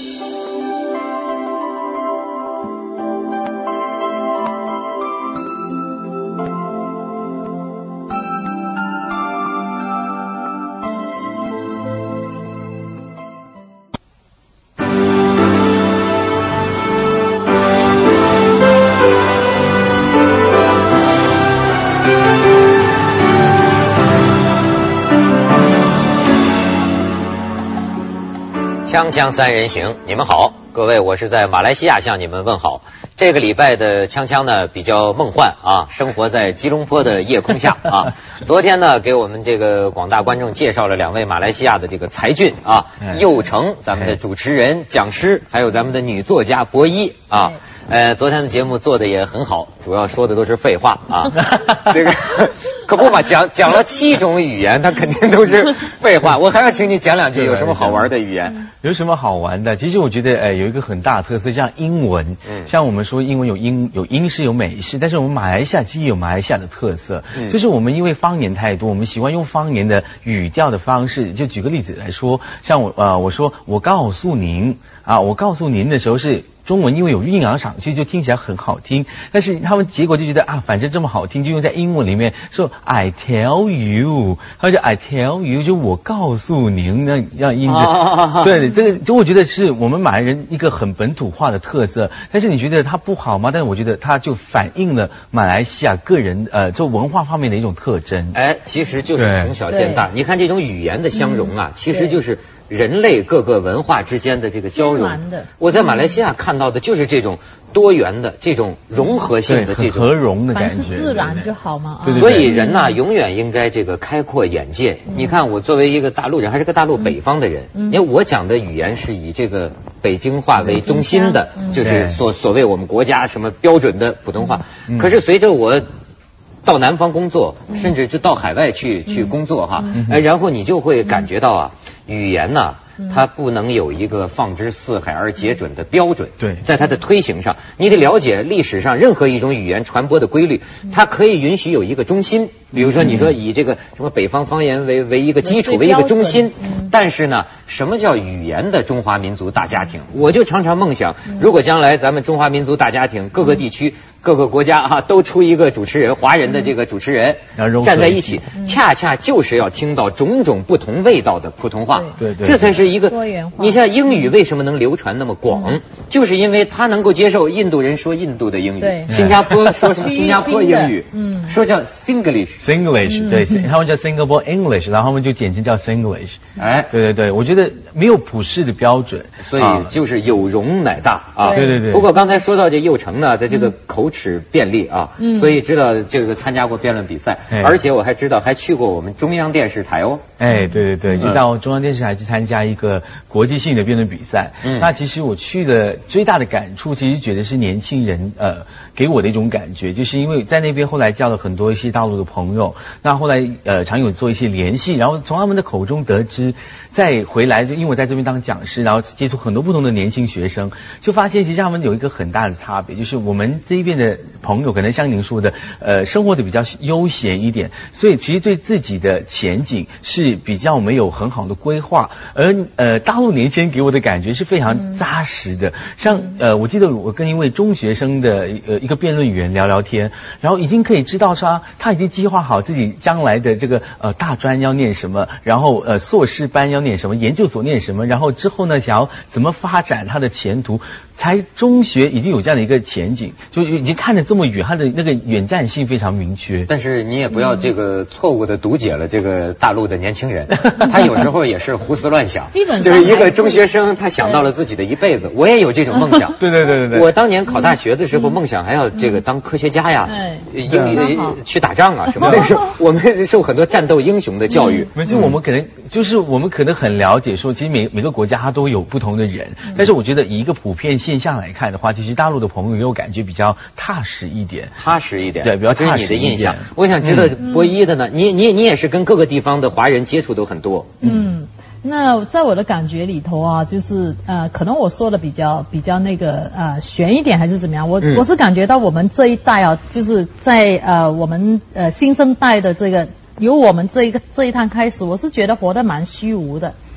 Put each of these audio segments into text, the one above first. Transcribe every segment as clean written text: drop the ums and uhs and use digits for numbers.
锵锵三人行，你们好，各位，我是在马来西亚向你们问好。这个礼拜的锵锵呢比较梦幻啊，生活在吉隆坡的夜空下啊。昨天呢给我们这个广大观众介绍了两位马来西亚的这个才俊啊，佑成，咱们的主持人、讲师，还有咱们的女作家博一啊。昨天的节目做的也很好，主要说的都是废话啊。这个可不嘛，讲了7种语言，它肯定都是废话。我还要请你讲两句有什么好玩的语言。 有什么好玩的？其实我觉得有一个很大的特色，像英文，像我们说英文有英式有美式，但是我们马来西亚其实有马来西亚的特色，就是我们因为方言太多，我们喜欢用方言的语调的方式。就举个例子来说，像我说我告诉您啊，我告诉您的时候是中文，因为有韵扬上去就听起来很好听，但是他们结果就觉得啊，反正这么好听，就用在英文里面说 I tell you， 或者 I tell you， 就我告诉您，让音字，对，这个就我觉得是我们马来人一个很本土化的特色。但是你觉得它不好吗？但是我觉得它就反映了马来西亚个人就文化方面的一种特征。 其实就是从小见大。你看这种语言的相融啊，其实就是人类各个文化之间的这个交融。我在马来西亚看到的就是这种多元的、这种融合性的这种合融的感觉， 凡是自然就好嘛。 所以人呐，永远应该这个开阔眼界。你看，我作为一个大陆人，还是个大陆北方的人，因为我讲的语言是以这个北京话为中心的，就是所谓我们国家什么标准的普通话。可是随着我到南方工作，甚至就到海外去工作哈，然后你就会感觉到啊，语言呐，它不能有一个放之四海而皆准的标准。对，在它的推行上，你得了解历史上任何一种语言传播的规律，它可以允许有一个中心。比如说，你说以这个什么北方方言为一个基础，为一个中心。但是呢，什么叫语言的中华民族大家庭？我就常常梦想，如果将来咱们中华民族大家庭各个地区、各个国家都出一个主持人，华人的这个主持人站在一起，恰恰就是要听到种种不同味道的普通话。对，这才是一个多元化。你像英语为什么能流传那么广，就是因为它能够接受印度人说印度的英语，新加坡说新加坡英语，说叫 Singlish， 对，他们叫 Singapore English， 然后他们就简称叫 Singlish。对，我觉得没有普世的标准， 所以就是有容乃大啊。 对。 不过刚才说到这佑成呢，在这个口齿便利啊，所以知道这个参加过辩论比赛，而且我还知道还去过我们中央电视台哦。对，就到中央电视台去参加一个国际性的辩论比赛。那其实我去的最大的感触，其实觉得是年轻人给我的一种感觉，就是因为在那边后来交了很多一些大陆的朋友，那后来常有做一些联系，然后从他们的口中得知，再回来就因为我在这边当讲师，然后接触很多不同的年轻学生，就发现其实他们有一个很大的差别，就是我们这一边的朋友可能像您说的生活的比较悠闲一点，所以其实对自己的前景是比较没有很好的规划，而大陆年轻人给我的感觉是非常扎实的。像我记得我跟一位中学生的一个辩论员聊聊天，然后已经可以知道说他已经计划好自己将来的这个大专要念什么，然后硕士班要念什么，研究所念什么，然后之后呢想要怎么发展他的前途，才中学已经有这样的一个前景，就已经看得这么远，他的那个远战性非常明确。 但是你也不要这个错误的读解了这个大陆的年轻人，他有时候也是胡思乱想，基本上就是一个中学生，他想到了自己的一辈子。我也有这种梦想。 对。 我当年考大学的时候，梦想还要这个当科学家呀，去打仗啊什么。那时候我们受很多战斗英雄的教育。 就我们可能很了解说，其实每个国家它都有不同的人，但是我觉得以一个普遍现象来看的话，其实大陆的朋友给我感觉比较踏实一点。 对，比较踏实一点。这是你的印象。我想知道博一的呢，你也是跟各个地方的华人接触都很多。 那在我的感觉里头啊，就是可能我说的比较那个悬一点还是怎么样，我是感觉到我们这一代啊，就是在我们新生代的这个由我们这一趟开始，我是觉得活得蛮虚无的。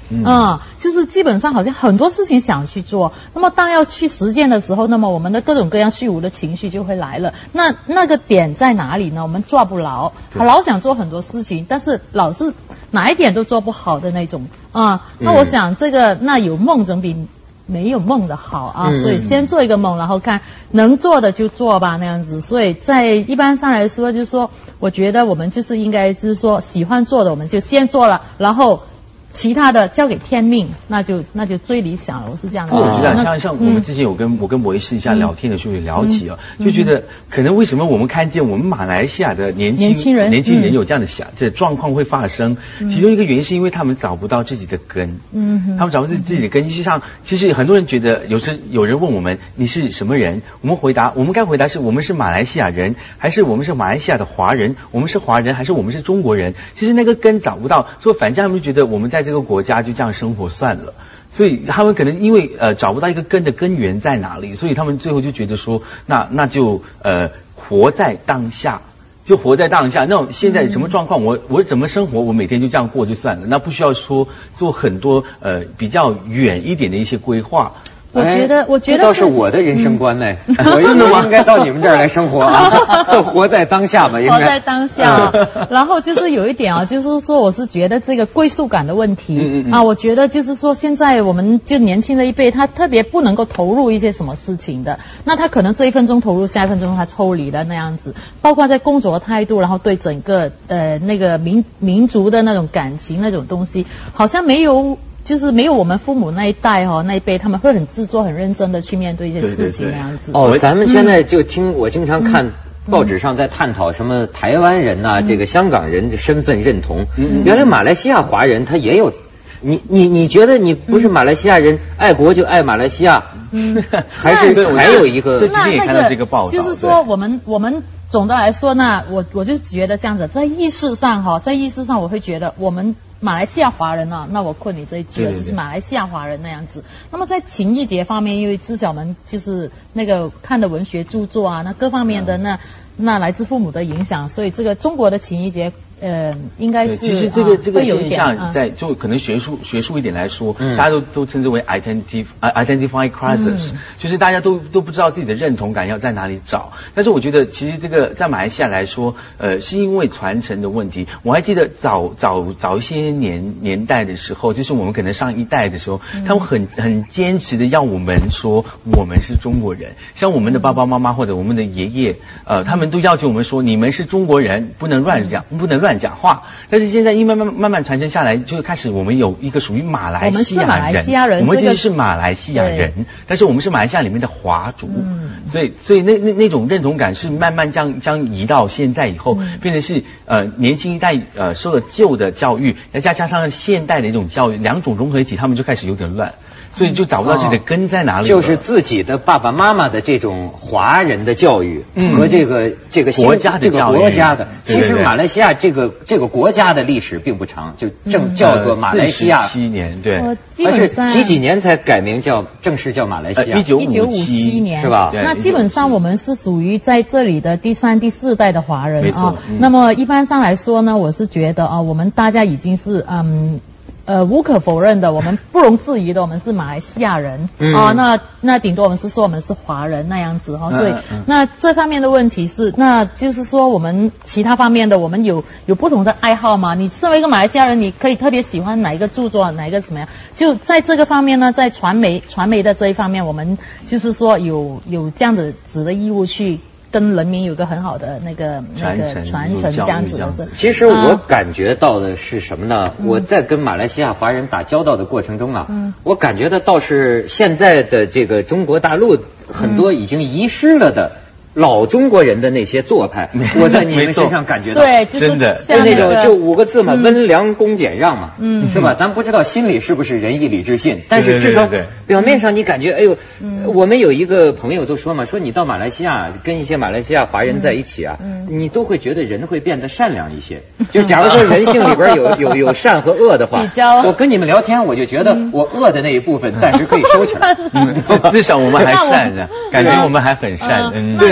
就是基本上好像很多事情想去做，那么当要去实践的时候，那么我们的各种各样虚无的情绪就会来了。那个点在哪里呢？我们抓不牢，老想做很多事情，但是老是哪一点都做不好的那种那我想这个那有梦总比没有梦的好所以先做一个梦，然后看能做的就做吧那样子。所以在一般上来说，就是说我觉得我们就是应该就是说喜欢做的我们就先做了，然后其他的交给天命，那就最理想了。我是这样的。 我觉得像我们之前我跟摩伊私下聊天的时候也聊起就觉得可能为什么我们看见我们马来西亚的年轻人有这样的这状况会发生，其中一个原因是因为他们找不到自己的根，他们找不到自己的根。就像其实很多人觉得有人问我们你是什么人，我们该回答是我们是马来西亚人，还是我们是马来西亚的华人，我们是华人还是我们是中国人。其实那个根找不到，所以反正他们就觉得我们在这个国家就这样生活算了，所以他们可能因为找不到一个根的根源在哪里，所以他们最后就觉得说那就活在当下，就活在当下。那种现在什么状况，我怎么生活，我每天就这样过就算了，那不需要说做很多比较远一点的一些规划。 我觉得这倒是我的人生观呢。我应该到你们这儿来生活活在当下吧，应该活在当下。然后就是有一点就是说我是觉得这个归属感的问题我觉得就是说现在我们就年轻的一辈，他特别不能够投入一些什么事情的，那他可能这一分钟投入，下一分钟他抽离的那样子，包括在工作态度，然后对整个那个民族的那种感情那种东西，好像没有我们父母那一代那一辈，他们会很自作很认真的去面对一些事情那样子。 咱们现在就我经常看报纸上在探讨什么台湾人这个香港人的身份认同。原来马来西亚华人他也有，你觉得你不是马来西亚人，爱国就爱马来西亚，还有一个， 这几天也看到这个报道， 就是说我们总的来说呢，我就觉得这样子，在意识上我会觉得我们马来西亚华人那我困你这一句了，就是马来西亚华人那样子。那么在情谊节方面，因为至少我们就是那个看的文学著作那各方面的那来自父母的影响，所以这个中国的情谊节应该是其实这个现象就可能学术一点来说，大家都称之为 identify crisis，就是大家都不知道自己的认同感要在哪里找。但是我觉得其实这个在马来西亚来说是因为传承的问题。我还记得早一些年代的时候，就是我们可能上一代的时候，他们很坚持的要我们说我们是中国人，像我们的爸爸妈妈或者我们的爷爷他们都要求我们说你们是中国人，不能乱讲话。但是现在因为慢慢传承下来，就开始我们有一个属于马来西亚人，我们其实是马来西亚人，但是我们是马来西亚里面的华族，所以那种认同感是慢慢将移到现在以后，变成是年轻一代受了旧的教育，再加上现代的一种教育，两种融合一起，他们就开始有点乱。所以就找不到自己的根在哪里， 就是自己的爸爸妈妈的这种华人的教育和这个国家的教育， 国家的。其实马来西亚这个国家的历史并不长，就正叫做马来西亚。 47年，对， 而是几年才改名正式叫马来西亚 ？1957年是吧？ 那基本上我们是属于在这里的第3、第4代的华人那么一般上来说呢，我是觉得我们大家已经是无可否认的，我们不容置疑的，我们是马来西亚人那顶多我们是说我们是华人那样子所以那这方面的问题是，那就是说我们其他方面的我们有不同的爱好嘛？你身为一个马来西亚人，你可以特别喜欢哪一个著作，哪一个什么样？就在这个方面呢，在传媒的这一方面，我们就是说有这样子的义务去跟人民有个很好的那个传承这样子的。 其实我感觉到的是什么呢？我在跟马来西亚华人打交道的过程中我感觉的倒是现在的这个中国大陆很多已经遗失了的老中国人的那些做派，我在你们身上感觉到， 对，真的就那种就5个字嘛，温良恭俭让嘛，是吧？咱不知道心里是不是仁义礼智信，但是至少表面上你感觉，哎呦，我们有一个朋友都说嘛，说你到马来西亚跟一些马来西亚华人在一起你都会觉得人会变得善良一些。就假如说人性里边有善和恶的话，我跟你们聊天，我就觉得我恶的那一部分暂时可以收起来， 至少我们还善的，感觉我们还很善。 对。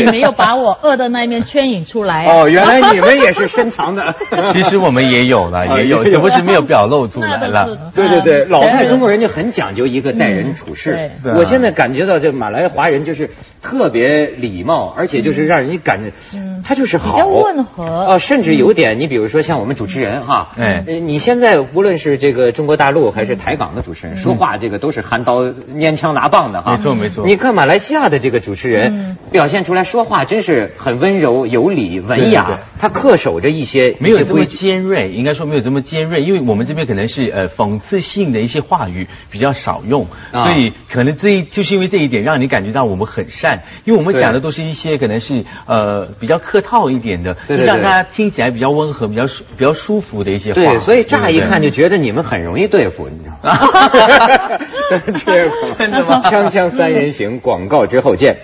你没有把我恶的那一面牵引出来。 哦，原来你们也是深藏的。 其实我们也有了，也有，只不过是没有表露出来了。 对对对，老派中国人就很讲究一个待人处事。我现在感觉到这马来华人就是特别礼貌，而且就是让人感觉他就是好， 比较温和。 甚至有点，你比如说像我们主持人哈，你现在无论是这个中国大陆还是台港的主持人，说话这个都是含刀拈枪拿棒的哈。 没错没错。 你看马来西亚的这个主持人表现出来说话真是很温柔有礼文雅，他恪守着一些没有这么尖锐，应该说没有这么尖锐，因为我们这边可能是讽刺性的一些话语比较少用，所以可能就是因为这一点让你感觉到我们很善，因为我们讲的都是一些可能是比较客套一点的，让大家听起来比较温和、比较舒服的一些话。 对，所以乍一看就觉得你们很容易对付，你知道吗？真的吗？锵锵三人行，广告之后见。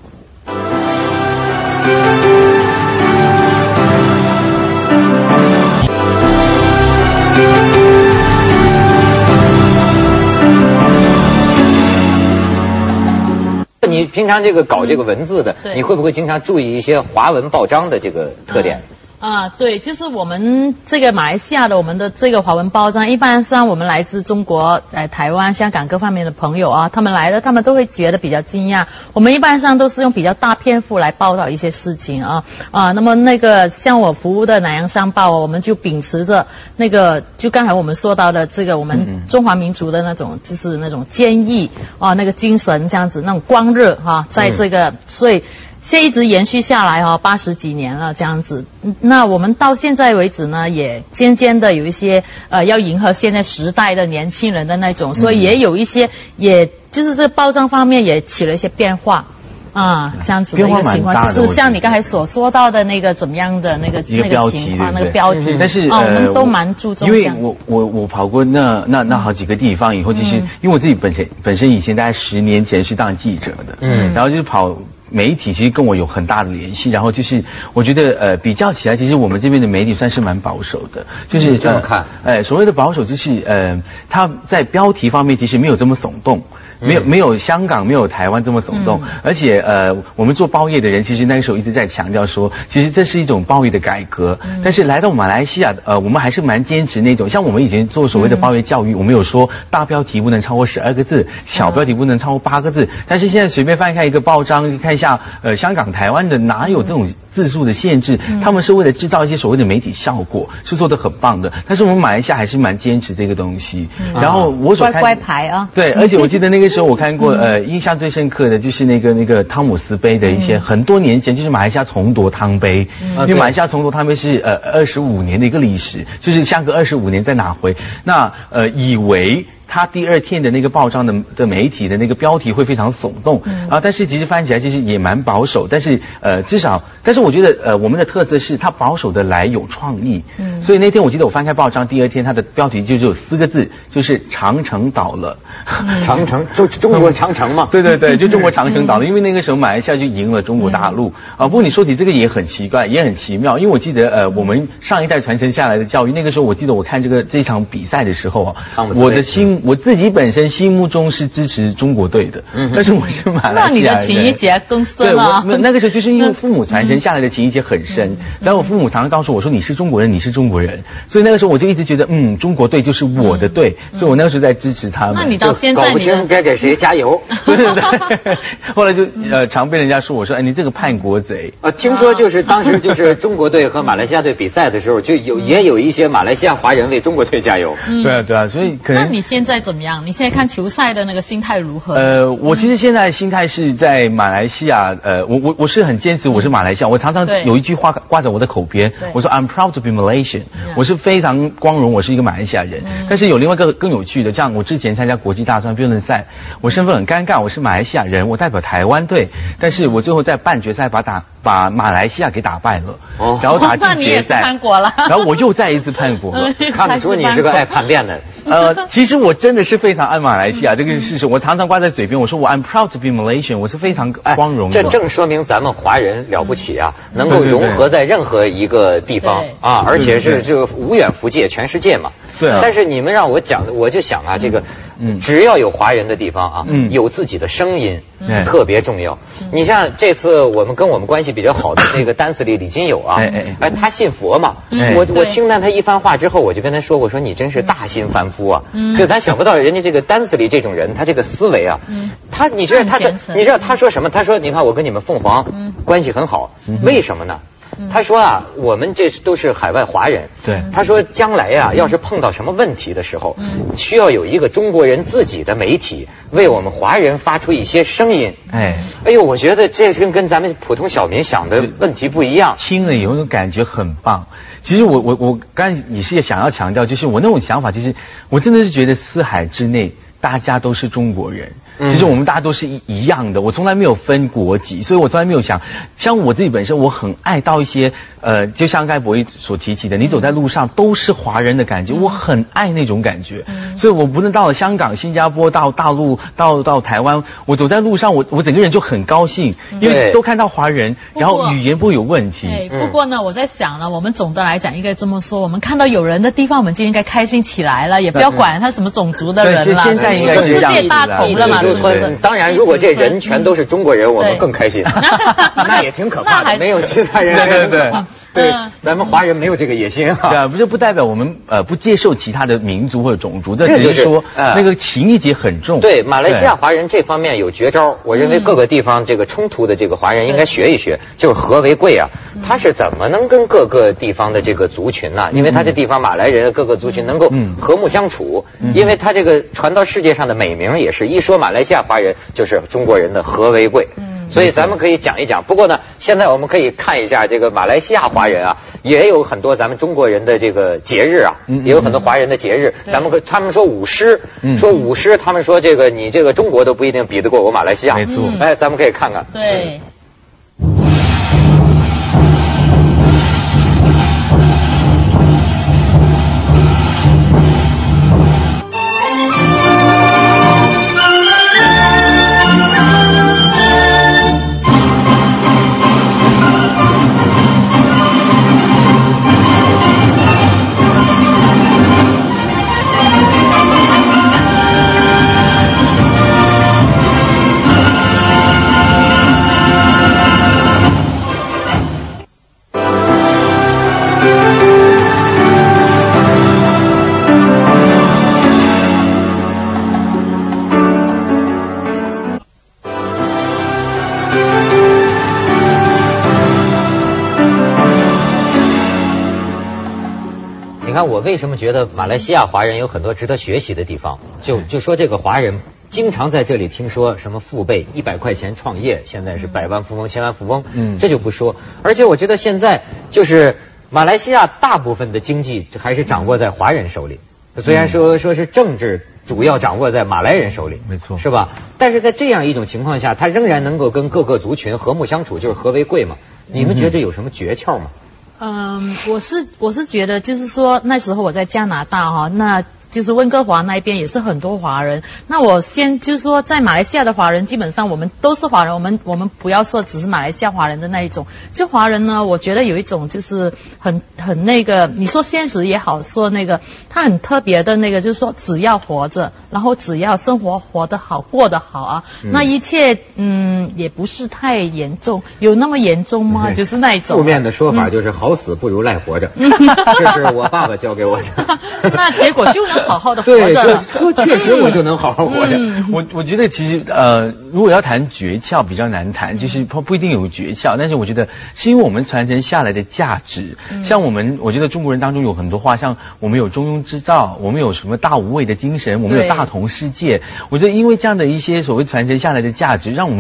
你平常这个搞这个文字的，你会不会经常注意一些华文报章的这个特点？ 对，就是我们这个马来西亚的我们的这个华文报章，一般上我们来自中国、台湾、香港各方面的朋友啊，他们来了，他们都会觉得比较惊讶。我们一般上都是用比较大篇幅来报道一些事情那么那个像我服务的南洋商报，我们就秉持着那个就刚才我们说到的这个我们中华民族的那种就是那种坚毅那个精神这样子，那种光热在这个所以。现在一直延续下来80几年了这样子。那我们到现在为止呢，也渐渐的有一些要迎合现在时代的年轻人的那种，所以也有一些，也就是这个报章方面也起了一些变化。这样子的一个情况，就是像你刚才所说到的那个怎么样的那个情况，那个标题。 但是我们都蛮注重。 因为我跑过那好几个地方以后，就是因为我自己本身以前大概10年前是当记者的，然后就是跑。媒体其实跟我有很大的联系，然后就是我觉得比较起来，其实我们这边的媒体算是蛮保守的，就是这么看， 所谓的保守就是它在标题方面其实没有这么耸动。没有香港没有台湾这么耸动，而且我们做报业的人其实那个时候一直在强调说，其实这是一种报业的改革，但是来到马来西亚我们还是蛮坚持那种，像我们以前做所谓的报业教育，我们有说大标题不能超过12个字，小标题不能超过8个字，但是现在随便翻开一个报章看一下香港台湾的哪有这种字数的限制，他们是为了制造一些所谓的媒体效果，是做得很棒的，但是我们马来西亚还是蛮坚持这个东西，然后我所看乖牌对，而且我记得那个时候我看过印象最深刻的就是那个汤姆斯杯的一些很多年前，就是马来西亚重夺汤杯，因为马来西亚重夺汤杯是25年的一个历史，就是相隔25年再拿回，那以为他第二天的那个报章的媒体的那个标题会非常耸动但是其实翻起来其实也蛮保守，但是至少，但是我觉得我们的特色是它保守的来有创意，所以那天我记得我翻开报章第二天，它的标题就只有4个字，就是长城倒了， 长城就中国长城嘛， 对，就中国长城倒了，因为那个时候马来西亚就赢了中国大陆不过你说起这个也很奇怪，也很奇妙，因为我记得我们上一代传承下来的教育，那个时候我记得我看这场比赛的时候我自己本身心目中是支持中国队的，但是我是马来西亚人。那你的情谊结更深了。 对，那个时候就是因为父母传承下来的情谊结很深，然后我父母常常告诉我说你是中国人，你是中国人，所以那个时候我就一直觉得中国队就是我的队，所以我那个时候在支持他们。 那你到现在搞不清该给谁加油。 对，后来就常被人家说我说你这个叛国贼。 听说就是当时就是中国队和马来西亚队比赛的时候，就也有一些马来西亚华人为中国队加油。 对啊，所以可能。 那你现在怎么样？你现在看球赛的那个心态如何？ 我其实现在心态是在马来西亚，我是很坚持我是马来西亚，我常常有一句话挂在我的口边，我说 I'm proud to be Malaysian， 我是非常光荣我是一个马来西亚人。但是有另外一个更有趣的，像我之前参加国际大专辩论赛，我身份很尴尬，我是马来西亚人，我代表台湾队，但是我最后在半决赛把马来西亚给打败了，然后打进决赛。 那你也是叛国了。 然后我又再一次叛国了。 看得出你是个爱叛变的。 其实我真的是非常爱马来西亚，这个是事实。我常常挂在嘴边，我说我 I'm proud to be Malaysian， 我是非常光荣的。 这正说明咱们华人了不起啊，能够融合在任何一个地方啊，而且是就无远弗届，全世界嘛。 对啊。 但是你们让我讲，我就想啊，这个只要有华人的地方啊，有自己的声音特别重要。你像这次我们跟我们关系比较好的那个丹斯里李金友啊，他信佛嘛，我听到他一番话之后，我就跟他说，我说你真是大新凡夫啊，就咱想不到人家这个丹斯里这种人，他这个思维啊，你知道他说什么？他说你看我跟你们凤凰关系很好，为什么呢？他说啊，我们这都是海外华人。 对。 他说将来啊，要是碰到什么问题的时候，需要有一个中国人自己的媒体为我们华人发出一些声音。哎呦，我觉得这跟咱们普通小民想的问题不一样。 听了以后感觉很棒。其实我刚才也是想要强调，就是我那种想法，其实我真的是觉得四海之内大家都是中国人。其实我们大家都是一样的，我从来没有分国籍，所以我从来没有想，像我自己本身，我很爱到一些就像刚才博弈所提起的，你走在路上都是华人的感觉，我很爱那种感觉，所以我不论到了香港、新加坡、到大陆、到台湾，我走在路上，我整个人就很高兴，因为都看到华人，然后语言不会有问题。 不过呢，我在想呢，我们总的来讲应该这么说，我们看到有人的地方，我们就应该开心起来了，也不要管他什么种族的人了， 现在应该是这样子世界大同了嘛。 当然，如果这人全都是中国人，我们更开心。那也挺可怕的，没有其他人。对，咱们华人没有这个野心啊。 对啊，不就不代表我们不接受其他的民族或者种族，这只是说那个情谊结很重。 对，马来西亚华人这方面有绝招，我认为各个地方这个冲突的这个华人应该学一学，就是和为贵啊。他是怎么能跟各个地方的这个族群呢？因为他这地方马来人各个族群能够和睦相处，因为他这个传到世界上的美名也是一说马来西亚华人就是中国人的和为贵。所以咱们可以讲一讲。不过呢，现在我们可以看一下这个马来西亚华人啊，也有很多咱们中国人的这个节日啊，也有很多华人的节日。他们说舞狮，他们说这个你这个中国都不一定比得过我马来西亚。 没错。 咱们可以看看。 对。 我为什么觉得马来西亚华人有很多值得学习的地方？就说这个华人经常在这里听说什么父辈100块钱创业，现在是百万富翁、千万富翁，这就不说。而且我觉得现在就是马来西亚大部分的经济还是掌握在华人手里，虽然说是政治主要掌握在马来人手里， 没错， 是吧？但是在这样一种情况下，他仍然能够跟各个族群和睦相处，就是和为贵嘛。你们觉得有什么诀窍吗？ 我是觉得就是说那时候我在加拿大哈，那就是温哥华那边也是很多华人。那我先就是说，在马来西亚的华人基本上我们都是华人，我们不要说只是马来西亚华人的那一种。这华人呢，我觉得有一种就是很那个，你说现实也好，说那个他很特别的那个，就是说只要活着，然后只要生活活得好，过得好啊，那一切也不是太严重。有那么严重吗？就是那一种。 负面的说法就是好死不如赖活着，这是我爸爸教给我的。 那结果就能好好的活着了。 对，确实我就能好好活着。 我觉得其实如果要谈诀窍比较难谈，就是不一定有诀窍，但是我觉得是因为我们传承下来的价值。像我觉得中国人当中有很多话，像我们有中庸之道，我们有什么大无畏的精神，我们有大同世界。我觉得因为这样的一些所谓传承下来的价值，让我们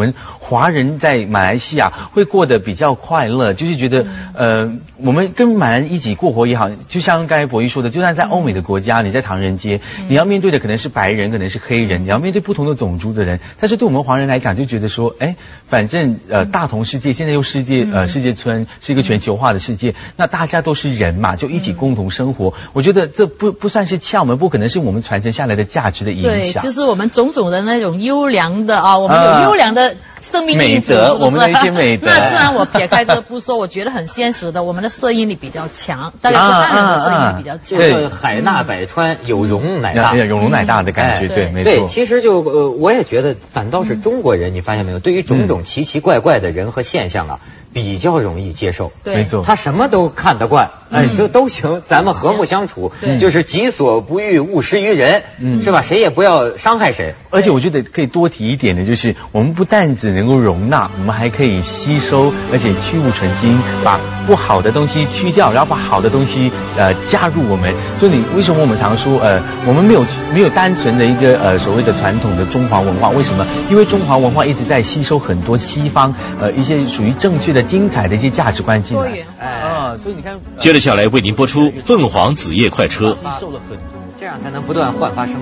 华人在马来西亚会过得比较快乐，就是觉得我们跟马来人一起过活也好，就像刚才博弈说的，就算在欧美的国家，你在唐人街，你要面对的可能是白人，可能是黑人，你要面对不同的种族的人，但是对我们华人来讲，就觉得说，反正大同世界现在又世界村是一个全球化的世界，那大家都是人嘛，就一起共同生活。我觉得这不算是窍门，不可能是我们传承下来的价值的影响。 对，就是我们种种的那种优良的我们有优良的生命美德，我们的一些美德。 那自然我撇开这不说，我觉得很现实的，我们的摄影力比较强，大概是汉人的摄影力比较强。 对，海纳百川，有容乃大， 有容乃大的感觉，对，没错。 对，其实我也觉得，反倒是中国人，你发现没有？对于种种奇奇怪怪的人和现象啊，比较容易接受。 对， 没错， 他什么都看得惯，就都行，咱们和睦相处，就是己所不欲，勿施于人，是吧？谁也不要伤害谁。 而且我觉得可以多提一点的，就是我们不但只能够容纳，我们还可以吸收，而且去污存精，把不好的东西去掉，然后把好的东西加入我们。所以为什么我们常说我们没有单纯的一个所谓的传统的中华文化？为什么？因为中华文化一直在吸收很多西方一些属于正确的、精彩的一些价值观进来。 所以你看，接着下来为您播出《凤凰紫夜快车》， 这样才能不断焕发生。